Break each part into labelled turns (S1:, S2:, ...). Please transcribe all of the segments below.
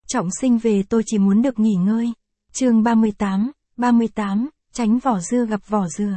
S1: Trọng sinh về tôi chỉ muốn được nghỉ ngơi. Chương 38, tránh vỏ dưa gặp vỏ dừa.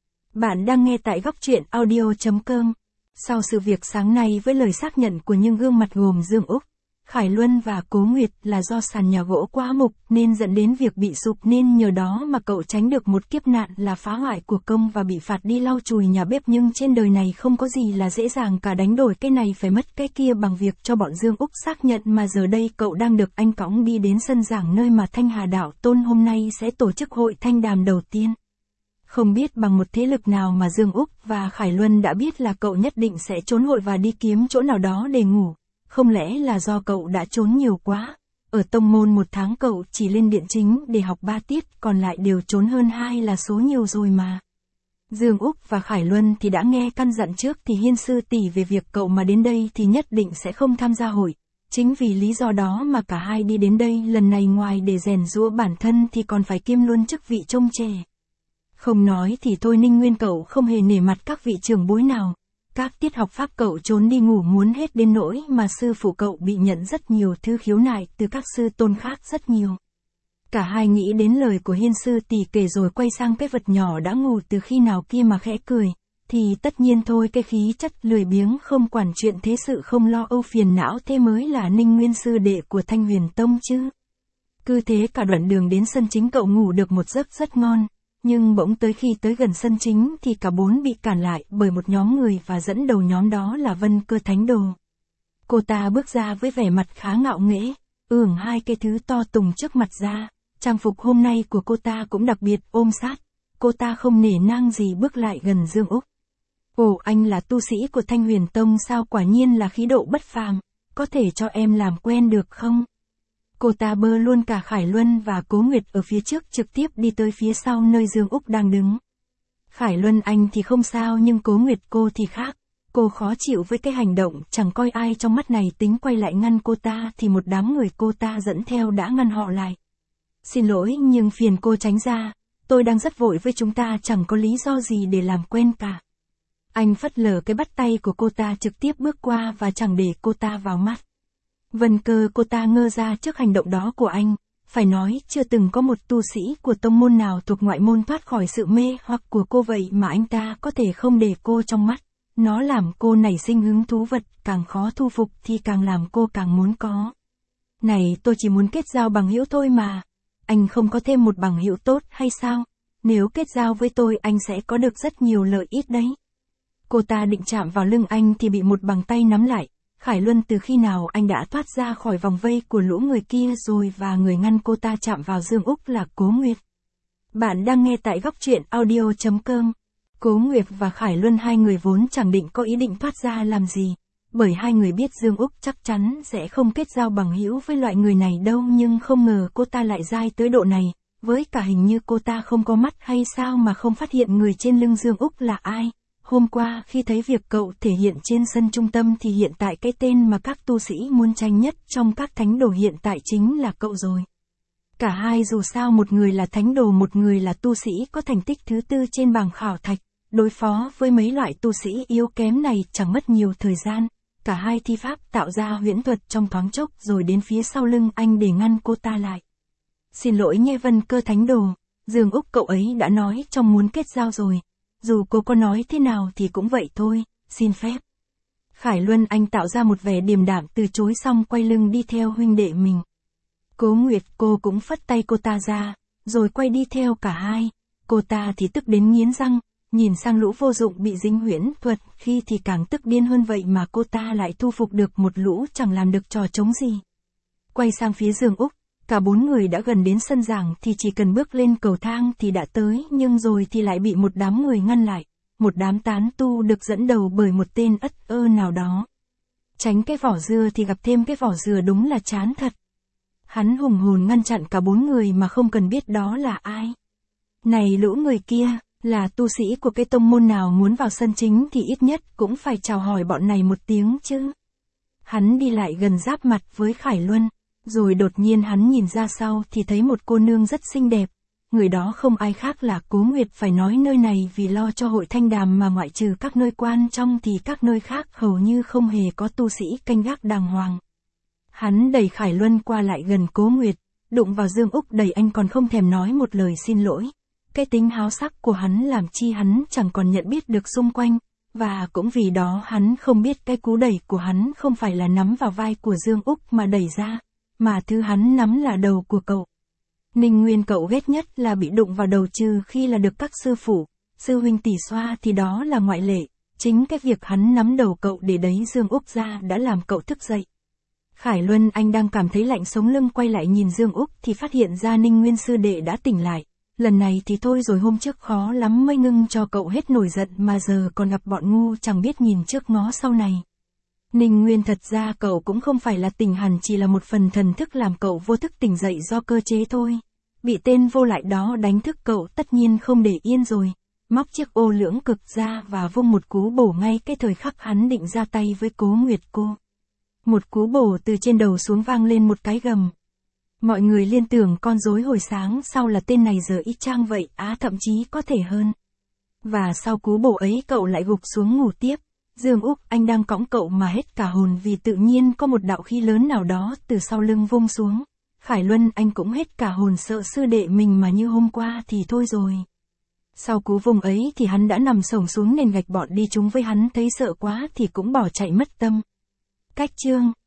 S1: Bạn đang nghe tại góc truyện audio.com. Sau sự việc sáng nay với lời xác nhận của những gương mặt gồm Dương Úc, Khải Luân và Cố Nguyệt là do sàn nhà gỗ quá mục nên dẫn đến việc bị sụp, nên nhờ đó mà cậu tránh được một kiếp nạn là phá hoại của công và bị phạt đi lau chùi nhà bếp. Nhưng trên đời này không có gì là dễ dàng cả, đánh đổi cái này phải mất cái kia bằng việc cho bọn Dương Úc xác nhận, mà giờ đây cậu đang được anh cõng đi đến sân giảng nơi mà Thanh Hà Đạo Tôn hôm nay sẽ tổ chức hội thanh đàm đầu tiên. Không biết bằng một thế lực nào mà Dương Úc và Khải Luân đã biết là cậu nhất định sẽ trốn hội và đi kiếm chỗ nào đó để ngủ. Không lẽ là do cậu đã trốn nhiều quá? Ở tông môn 1 tháng cậu chỉ lên điện chính để học 3 tiết, còn lại đều trốn hơn 2 là số nhiều rồi mà. Dương Úc và Khải Luân thì đã nghe căn dặn trước thì Hiên sư tỷ về việc cậu mà đến đây thì nhất định sẽ không tham gia hội. Chính vì lý do đó mà cả hai đi đến đây lần này ngoài để rèn giũa bản thân thì còn phải kiêm luôn chức vị trông trẻ. Không nói thì thôi, Ninh Nguyên cậu không hề nể mặt các vị trưởng bối nào. Các tiết học pháp cậu trốn đi ngủ muốn hết đến nỗi mà sư phụ cậu bị nhận rất nhiều thư khiếu nại từ các sư tôn khác rất nhiều. Cả hai nghĩ đến lời của Hiên sư tỷ kể rồi quay sang cái vật nhỏ đã ngủ từ khi nào kia mà khẽ cười. Thì tất nhiên thôi, cái khí chất lười biếng không quản chuyện thế sự không lo âu phiền não thế mới là Ninh Nguyên sư đệ của Thanh Huyền Tông chứ. Cứ thế cả đoạn đường đến sân chính cậu ngủ được một giấc rất ngon. Nhưng bỗng tới khi tới gần sân chính thì cả bốn bị cản lại bởi một nhóm người và dẫn đầu nhóm đó là Vân Cơ Thánh Đồ. Cô ta bước ra với vẻ mặt khá ngạo nghễ, ưỡn 2 cái thứ to tùng trước mặt ra. Trang phục hôm nay của cô ta cũng đặc biệt ôm sát. Cô ta không nể nang gì bước lại gần Dương Úc. Ồ, anh là tu sĩ của Thanh Huyền Tông sao? Quả nhiên là khí độ bất phàm, có thể cho em làm quen được không? Cô ta bơ luôn cả Khải Luân và Cố Nguyệt ở phía trước trực tiếp đi tới phía sau nơi Dương Úc đang đứng. Khải Luân anh thì không sao, nhưng Cố Nguyệt cô thì khác. Cô khó chịu với cái hành động chẳng coi ai trong mắt này, tính quay lại ngăn cô ta thì một đám người cô ta dẫn theo đã ngăn họ lại. Xin lỗi nhưng phiền cô tránh ra, tôi đang rất vội với chúng ta chẳng có lý do gì để làm quen cả. Anh phất lờ cái bắt tay của cô ta trực tiếp bước qua và chẳng để cô ta vào mắt. Vân Cơ cô ta ngơ ra trước hành động đó của anh, phải nói chưa từng có một tu sĩ của tông môn nào thuộc ngoại môn thoát khỏi sự mê hoặc của cô, vậy mà anh ta có thể không để cô trong mắt. Nó làm cô nảy sinh hứng thú, vật càng khó thu phục thì càng làm cô càng muốn có. Này, tôi chỉ muốn kết giao bằng hữu thôi mà. Anh không có thêm một bằng hữu tốt hay sao? Nếu kết giao với tôi anh sẽ có được rất nhiều lợi ích đấy. Cô ta định chạm vào lưng anh thì bị một bàn tay nắm lại. Khải Luân, từ khi nào anh đã thoát ra khỏi vòng vây của lũ người kia rồi? Và người ngăn cô ta chạm vào Dương Úc là Cố Nguyệt. Bạn đang nghe tại góc truyện audio.com. Cố Nguyệt và Khải Luân hai người vốn chẳng định có ý định thoát ra làm gì, bởi hai người biết Dương Úc chắc chắn sẽ không kết giao bằng hữu với loại người này đâu, nhưng không ngờ cô ta lại dai tới độ này, với cả hình như cô ta không có mắt hay sao mà không phát hiện người trên lưng Dương Úc là ai. Hôm qua khi thấy việc cậu thể hiện trên sân trung tâm thì hiện tại cái tên mà các tu sĩ muốn tranh nhất trong các thánh đồ hiện tại chính là cậu rồi. Cả hai dù sao một người là thánh đồ, một người là tu sĩ có thành tích thứ 4 trên bảng khảo thạch, đối phó với mấy loại tu sĩ yếu kém này chẳng mất nhiều thời gian. Cả hai thi pháp tạo ra huyễn thuật trong thoáng chốc rồi đến phía sau lưng anh để ngăn cô ta lại. Xin lỗi nhé Vân Cơ Thánh Đồ, Dương Úc cậu ấy đã nói trong muốn kết giao rồi. Dù cô có nói thế nào thì cũng vậy thôi, xin phép. Khải Luân anh tạo ra một vẻ điềm đạm từ chối xong quay lưng đi theo huynh đệ mình. Cố Nguyệt cô cũng phất tay cô ta ra, rồi quay đi theo cả hai. Cô ta thì tức đến nghiến răng, nhìn sang lũ vô dụng bị dính huyễn thuật, khi thì càng tức điên hơn, vậy mà cô ta lại thu phục được một lũ chẳng làm được trò trống gì. Quay sang phía Dương Úc. Cả 4 người đã gần đến sân giảng thì chỉ cần bước lên cầu thang thì đã tới, nhưng rồi thì lại bị một đám người ngăn lại. Một đám tán tu được dẫn đầu bởi một tên ất ơ nào đó. Tránh cái vỏ dưa thì gặp thêm cái vỏ dừa, đúng là chán thật. Hắn hùng hồn ngăn chặn cả 4 người mà không cần biết đó là ai. Này lũ người kia, là tu sĩ của cái tông môn nào muốn vào sân chính thì ít nhất cũng phải chào hỏi bọn này một tiếng chứ. Hắn đi lại gần giáp mặt với Khải Luân. Rồi đột nhiên hắn nhìn ra sau thì thấy một cô nương rất xinh đẹp. Người đó không ai khác là Cố Nguyệt, phải nói nơi này vì lo cho hội thanh đàm mà ngoại trừ các nơi quan trong thì các nơi khác hầu như không hề có tu sĩ canh gác đàng hoàng. Hắn đẩy Khải Luân qua lại gần Cố Nguyệt, đụng vào Dương Úc đẩy anh còn không thèm nói một lời xin lỗi. Cái tính háo sắc của hắn làm chi hắn chẳng còn nhận biết được xung quanh, và cũng vì đó hắn không biết cái cú đẩy của hắn không phải là nắm vào vai của Dương Úc mà đẩy ra, mà thứ hắn nắm là đầu của cậu. Ninh Nguyên cậu ghét nhất là bị đụng vào đầu, trừ khi là được các sư phụ, sư huynh tỉ xoa thì đó là ngoại lệ. Chính cái việc hắn nắm đầu cậu để đẩy Dương Úc ra đã làm cậu thức dậy. Khải Luân anh đang cảm thấy lạnh sống lưng, quay lại nhìn Dương Úc thì phát hiện ra Ninh Nguyên sư đệ đã tỉnh lại. Lần này thì thôi rồi, hôm trước khó lắm mới ngưng cho cậu hết nổi giận mà giờ còn gặp bọn ngu chẳng biết nhìn trước ngó sau này. Ninh Nguyên thật ra cậu cũng không phải là tỉnh hẳn, chỉ là một phần thần thức làm cậu vô thức tỉnh dậy do cơ chế thôi. Bị tên vô lại đó đánh thức cậu tất nhiên không để yên rồi. Móc chiếc ô lưỡng cực ra và vung một cú bổ ngay cái thời khắc hắn định ra tay với Cố Nguyệt cô. Một cú bổ từ trên đầu xuống vang lên một cái gầm. Mọi người liên tưởng con rối hồi sáng sau là tên này giờ y chang vậy, thậm chí có thể hơn. Và sau cú bổ ấy cậu lại gục xuống ngủ tiếp. Dương Úc anh đang cõng cậu mà hết cả hồn vì tự nhiên có một đạo khí lớn nào đó từ sau lưng vung xuống. Khải Luân anh cũng hết cả hồn, sợ sư đệ mình mà như hôm qua thì thôi rồi. Sau cú vùng ấy thì hắn đã nằm xổm xuống nền gạch, bọn đi chúng với hắn thấy sợ quá thì cũng bỏ chạy mất tâm. Cách chương